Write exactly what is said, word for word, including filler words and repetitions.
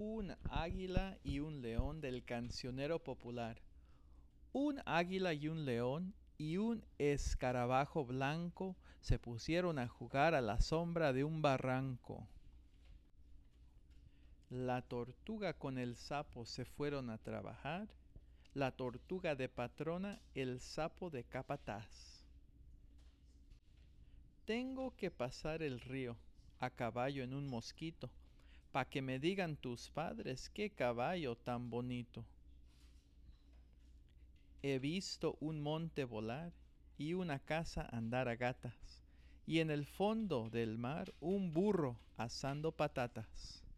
Un águila y un león del cancionero popular. Un águila y un león y un escarabajo blanco se pusieron a jugar a la sombra de un barranco. La tortuga con el sapo se fueron a trabajar, la tortuga de patrona, el sapo de capataz. Tengo que pasar el río a caballo en un mosquito, pa' que me digan tus padres qué caballo tan bonito. He visto un monte volar y una casa andar a gatas, y en el fondo del mar un burro asando patatas.